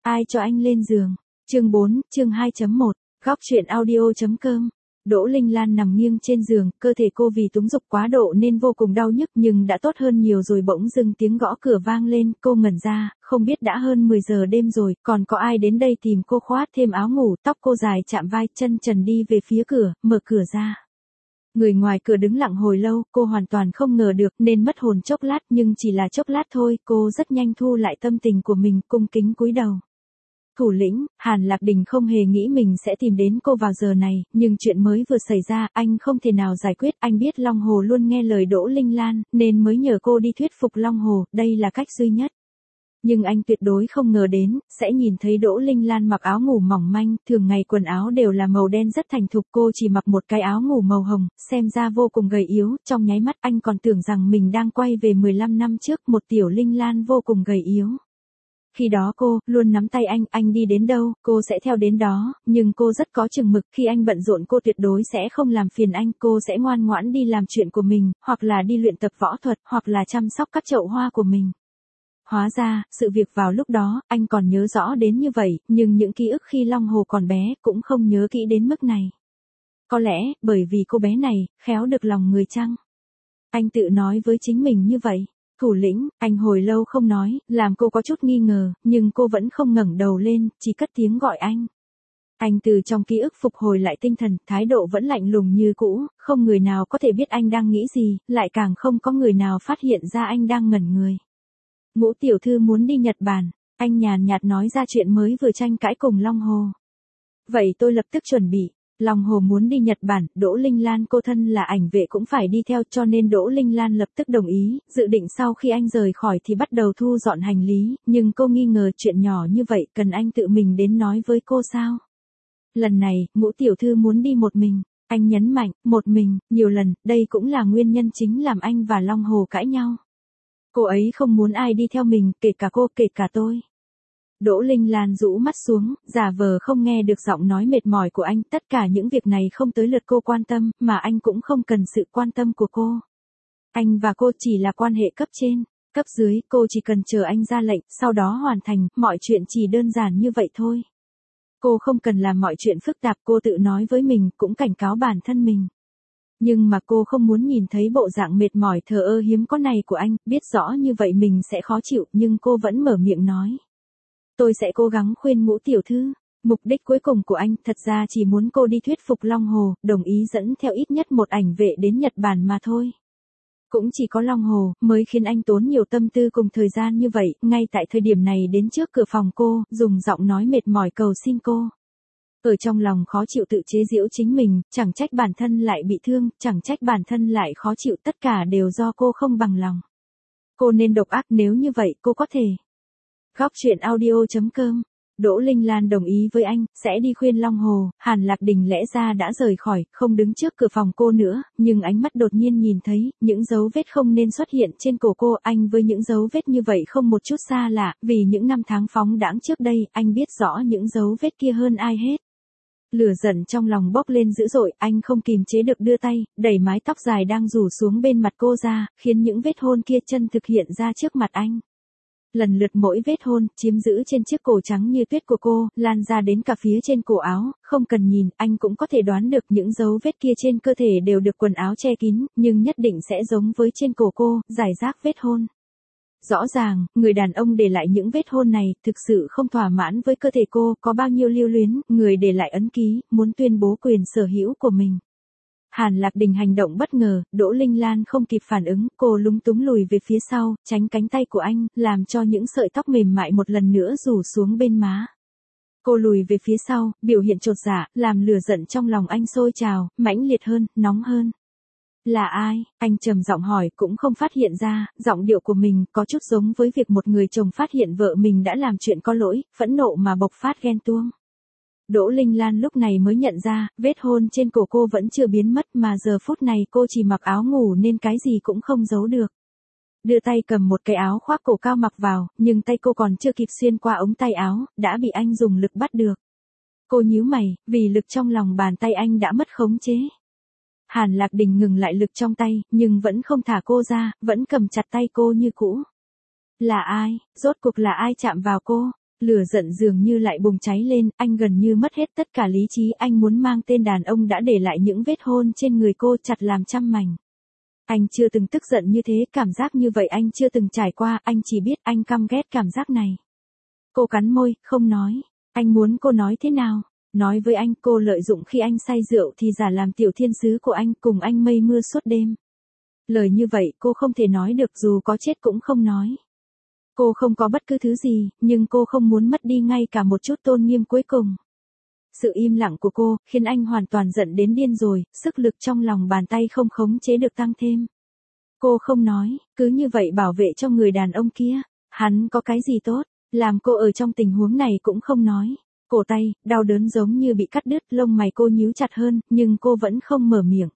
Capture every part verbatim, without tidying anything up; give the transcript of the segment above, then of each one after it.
Ai cho anh lên giường? Chương bốn, chương hai chấm một, góc truyện audio chấm com. Đỗ Linh Lan nằm nghiêng trên giường, cơ thể cô vì túng dục quá độ nên vô cùng đau nhức nhưng đã tốt hơn nhiều rồi. Bỗng dưng tiếng gõ cửa vang lên, cô ngẩn ra, không biết đã hơn mười giờ đêm rồi, còn có ai đến đây tìm cô. Khoác thêm áo ngủ, tóc cô dài chạm vai, chân trần đi về phía cửa, mở cửa ra. Người ngoài cửa đứng lặng hồi lâu, cô hoàn toàn không ngờ được nên mất hồn chốc lát, nhưng chỉ là chốc lát thôi, cô rất nhanh thu lại tâm tình của mình, cung kính cúi đầu. Thủ lĩnh, Hàn Lạc Đình không hề nghĩ mình sẽ tìm đến cô vào giờ này, nhưng chuyện mới vừa xảy ra, anh không thể nào giải quyết. Anh biết Long Hồ luôn nghe lời Đỗ Linh Lan, nên mới nhờ cô đi thuyết phục Long Hồ, đây là cách duy nhất. Nhưng anh tuyệt đối không ngờ đến, sẽ nhìn thấy Đỗ Linh Lan mặc áo ngủ mỏng manh, thường ngày quần áo đều là màu đen rất thành thục, cô chỉ mặc một cái áo ngủ màu hồng, xem ra vô cùng gầy yếu. Trong nháy mắt anh còn tưởng rằng mình đang quay về mười lăm năm trước, một tiểu Linh Lan vô cùng gầy yếu. Khi đó cô, luôn nắm tay anh, anh đi đến đâu, cô sẽ theo đến đó, nhưng cô rất có chừng mực, khi anh bận rộn cô tuyệt đối sẽ không làm phiền anh, cô sẽ ngoan ngoãn đi làm chuyện của mình, hoặc là đi luyện tập võ thuật, hoặc là chăm sóc các chậu hoa của mình. Hóa ra, sự việc vào lúc đó, anh còn nhớ rõ đến như vậy, nhưng những ký ức khi Long Hồ còn bé, cũng không nhớ kỹ đến mức này. Có lẽ, bởi vì cô bé này, khéo được lòng người chăng? Anh tự nói với chính mình như vậy. Thủ lĩnh, anh hồi lâu không nói, làm cô có chút nghi ngờ, nhưng cô vẫn không ngẩng đầu lên, chỉ cất tiếng gọi anh. Anh từ trong ký ức phục hồi lại tinh thần, thái độ vẫn lạnh lùng như cũ, không người nào có thể biết anh đang nghĩ gì, lại càng không có người nào phát hiện ra anh đang ngẩn người. Ngũ tiểu thư muốn đi Nhật Bản, anh nhàn nhạt nói ra chuyện mới vừa tranh cãi cùng Long Hồ. Vậy tôi lập tức chuẩn bị. Long Hồ muốn đi Nhật Bản, Đỗ Linh Lan cô thân là ảnh vệ cũng phải đi theo, cho nên Đỗ Linh Lan lập tức đồng ý, dự định sau khi anh rời khỏi thì bắt đầu thu dọn hành lý, nhưng cô nghi ngờ chuyện nhỏ như vậy cần anh tự mình đến nói với cô sao? Lần này, Ngũ tiểu thư muốn đi một mình, anh nhấn mạnh, một mình, nhiều lần, đây cũng là nguyên nhân chính làm anh và Long Hồ cãi nhau. Cô ấy không muốn ai đi theo mình, kể cả cô, kể cả tôi. Đỗ Linh Lan rũ mắt xuống, giả vờ không nghe được giọng nói mệt mỏi của anh, tất cả những việc này không tới lượt cô quan tâm, mà anh cũng không cần sự quan tâm của cô. Anh và cô chỉ là quan hệ cấp trên, cấp dưới, cô chỉ cần chờ anh ra lệnh, sau đó hoàn thành, mọi chuyện chỉ đơn giản như vậy thôi. Cô không cần làm mọi chuyện phức tạp, cô tự nói với mình, cũng cảnh cáo bản thân mình. Nhưng mà cô không muốn nhìn thấy bộ dạng mệt mỏi thờ ơ hiếm có này của anh, biết rõ như vậy mình sẽ khó chịu, nhưng cô vẫn mở miệng nói. Tôi sẽ cố gắng khuyên Ngũ tiểu thư. Mục đích cuối cùng của anh thật ra chỉ muốn cô đi thuyết phục Long Hồ, đồng ý dẫn theo ít nhất một ảnh vệ đến Nhật Bản mà thôi. Cũng chỉ có Long Hồ mới khiến anh tốn nhiều tâm tư cùng thời gian như vậy, ngay tại thời điểm này đến trước cửa phòng cô, dùng giọng nói mệt mỏi cầu xin cô. Ở trong lòng khó chịu tự chế giễu chính mình, chẳng trách bản thân lại bị thương, chẳng trách bản thân lại khó chịu, tất cả đều do cô không bằng lòng. Cô nên độc ác, nếu như vậy cô có thể. Góc truyện audio chấm com. Đỗ Linh Lan đồng ý với anh, sẽ đi khuyên Long Hồ. Hàn Lạc Đình lẽ ra đã rời khỏi, không đứng trước cửa phòng cô nữa, nhưng ánh mắt đột nhiên nhìn thấy, những dấu vết không nên xuất hiện trên cổ cô. Anh với những dấu vết như vậy không một chút xa lạ, vì những năm tháng phóng đãng trước đây, anh biết rõ những dấu vết kia hơn ai hết. Lửa giận trong lòng bốc lên dữ dội, anh không kìm chế được đưa tay, đẩy mái tóc dài đang rủ xuống bên mặt cô ra, khiến những vết hôn kia chân thực hiện ra trước mặt anh. Lần lượt mỗi vết hôn, chiếm giữ trên chiếc cổ trắng như tuyết của cô, lan ra đến cả phía trên cổ áo, không cần nhìn, anh cũng có thể đoán được những dấu vết kia trên cơ thể đều được quần áo che kín, nhưng nhất định sẽ giống với trên cổ cô, rải rác vết hôn. Rõ ràng, người đàn ông để lại những vết hôn này, thực sự không thỏa mãn với cơ thể cô, có bao nhiêu lưu luyến, người để lại ấn ký, muốn tuyên bố quyền sở hữu của mình. Hàn Lạc Đình hành động bất ngờ, Đỗ Linh Lan không kịp phản ứng, cô lúng túng lùi về phía sau, tránh cánh tay của anh, làm cho những sợi tóc mềm mại một lần nữa rủ xuống bên má. Cô lùi về phía sau, biểu hiện chột dạ, làm lửa giận trong lòng anh sôi trào, mãnh liệt hơn, nóng hơn. Là ai? Anh trầm giọng hỏi, cũng không phát hiện ra, giọng điệu của mình có chút giống với việc một người chồng phát hiện vợ mình đã làm chuyện có lỗi, phẫn nộ mà bộc phát ghen tuông. Đỗ Linh Lan lúc này mới nhận ra, vết hôn trên cổ cô vẫn chưa biến mất mà giờ phút này cô chỉ mặc áo ngủ nên cái gì cũng không giấu được. Đưa tay cầm một cái áo khoác cổ cao mặc vào, nhưng tay cô còn chưa kịp xuyên qua ống tay áo, đã bị anh dùng lực bắt được. Cô nhíu mày, vì lực trong lòng bàn tay anh đã mất khống chế. Hàn Lạc Đình ngừng lại lực trong tay, nhưng vẫn không thả cô ra, vẫn cầm chặt tay cô như cũ. Là ai? Rốt cuộc là ai chạm vào cô? Lửa giận dường như lại bùng cháy lên, anh gần như mất hết tất cả lý trí, anh muốn mang tên đàn ông đã để lại những vết hôn trên người cô chặt làm trăm mảnh. Anh chưa từng tức giận như thế, cảm giác như vậy anh chưa từng trải qua, anh chỉ biết anh căm ghét cảm giác này. Cô cắn môi, không nói. Anh muốn cô nói thế nào? Nói với anh cô lợi dụng khi anh say rượu thì giả làm tiểu thiên sứ của anh, cùng anh mây mưa suốt đêm. Lời như vậy cô không thể nói được, dù có chết cũng không nói. Cô không có bất cứ thứ gì, nhưng cô không muốn mất đi ngay cả một chút tôn nghiêm cuối cùng. Sự im lặng của cô khiến anh hoàn toàn giận đến điên rồi, sức lực trong lòng bàn tay không khống chế được tăng thêm. Cô không nói, cứ như vậy bảo vệ cho người đàn ông kia. Hắn có cái gì tốt, làm cô ở trong tình huống này cũng không nói. Cổ tay, đau đớn giống như bị cắt đứt, lông mày cô nhíu chặt hơn, nhưng cô vẫn không mở miệng.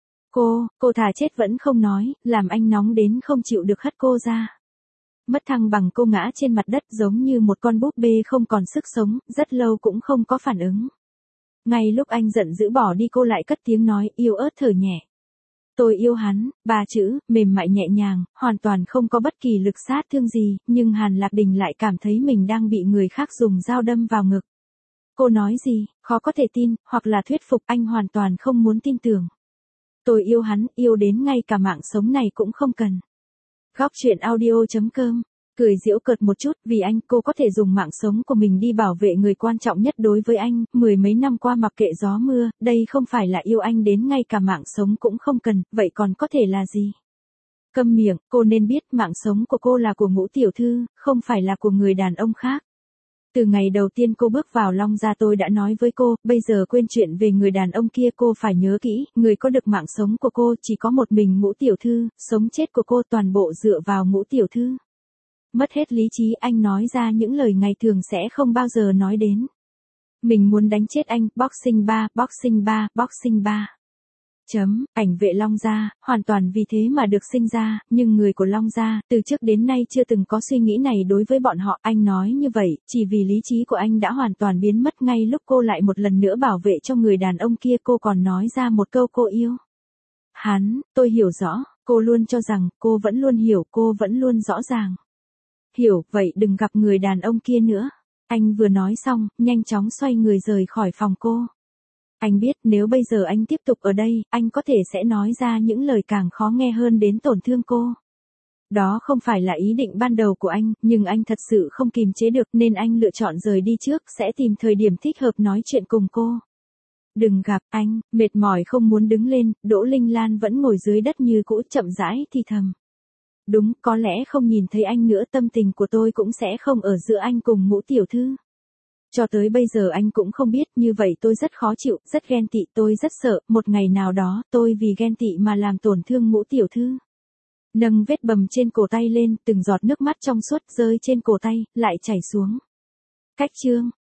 Cô, cô thà chết vẫn không nói, làm anh nóng đến không chịu được hất cô ra. Mất thăng bằng, cô ngã trên mặt đất giống như một con búp bê không còn sức sống, rất lâu cũng không có phản ứng. Ngay lúc anh giận dữ bỏ đi cô lại cất tiếng nói yếu ớt thở nhẹ. Tôi yêu hắn, ba chữ, mềm mại nhẹ nhàng, hoàn toàn không có bất kỳ lực sát thương gì, nhưng Hàn Lạc Đình lại cảm thấy mình đang bị người khác dùng dao đâm vào ngực. Cô nói gì, khó có thể tin, hoặc là thuyết phục, anh hoàn toàn không muốn tin tưởng. Tôi yêu hắn, yêu đến ngay cả mạng sống này cũng không cần. Góc truyện audio chấm com, cười giễu cợt một chút, vì anh cô có thể dùng mạng sống của mình đi bảo vệ người quan trọng nhất đối với anh, mười mấy năm qua mặc kệ gió mưa, đây không phải là yêu anh đến ngay cả mạng sống cũng không cần, vậy còn có thể là gì? Câm miệng, cô nên biết mạng sống của cô là của Ngũ tiểu thư, không phải là của người đàn ông khác. Từ ngày đầu tiên cô bước vào Long gia tôi đã nói với cô, bây giờ quên chuyện về người đàn ông kia, cô phải nhớ kỹ, người có được mạng sống của cô chỉ có một mình Ngũ tiểu thư, sống chết của cô toàn bộ dựa vào Ngũ tiểu thư. Mất hết lý trí anh nói ra những lời ngày thường sẽ không bao giờ nói đến. Mình muốn đánh chết anh, boxing ba, boxing ba, boxing ba. Chấm, ảnh vệ Long gia, hoàn toàn vì thế mà được sinh ra, nhưng người của Long gia, từ trước đến nay chưa từng có suy nghĩ này đối với bọn họ, anh nói như vậy, chỉ vì lý trí của anh đã hoàn toàn biến mất ngay lúc cô lại một lần nữa bảo vệ cho người đàn ông kia, cô còn nói ra một câu cô yêu. Hắn, tôi hiểu rõ, cô luôn cho rằng, cô vẫn luôn hiểu, cô vẫn luôn rõ ràng. Hiểu, vậy đừng gặp người đàn ông kia nữa. Anh vừa nói xong, nhanh chóng xoay người rời khỏi phòng cô. Anh biết nếu bây giờ anh tiếp tục ở đây, anh có thể sẽ nói ra những lời càng khó nghe hơn đến tổn thương cô. Đó không phải là ý định ban đầu của anh, nhưng anh thật sự không kìm chế được nên anh lựa chọn rời đi trước, sẽ tìm thời điểm thích hợp nói chuyện cùng cô. Đừng gặp anh, mệt mỏi không muốn đứng lên, Đỗ Linh Lan vẫn ngồi dưới đất như cũ chậm rãi thì thầm. Đúng, có lẽ không nhìn thấy anh nữa, tâm tình của tôi cũng sẽ không ở giữa anh cùng Ngũ tiểu thư. Cho tới bây giờ anh cũng không biết, như vậy tôi rất khó chịu, rất ghen tị, tôi rất sợ, một ngày nào đó, tôi vì ghen tị mà làm tổn thương Ngũ tiểu thư. Nâng vết bầm trên cổ tay lên, từng giọt nước mắt trong suốt rơi trên cổ tay, lại chảy xuống. Cách chương.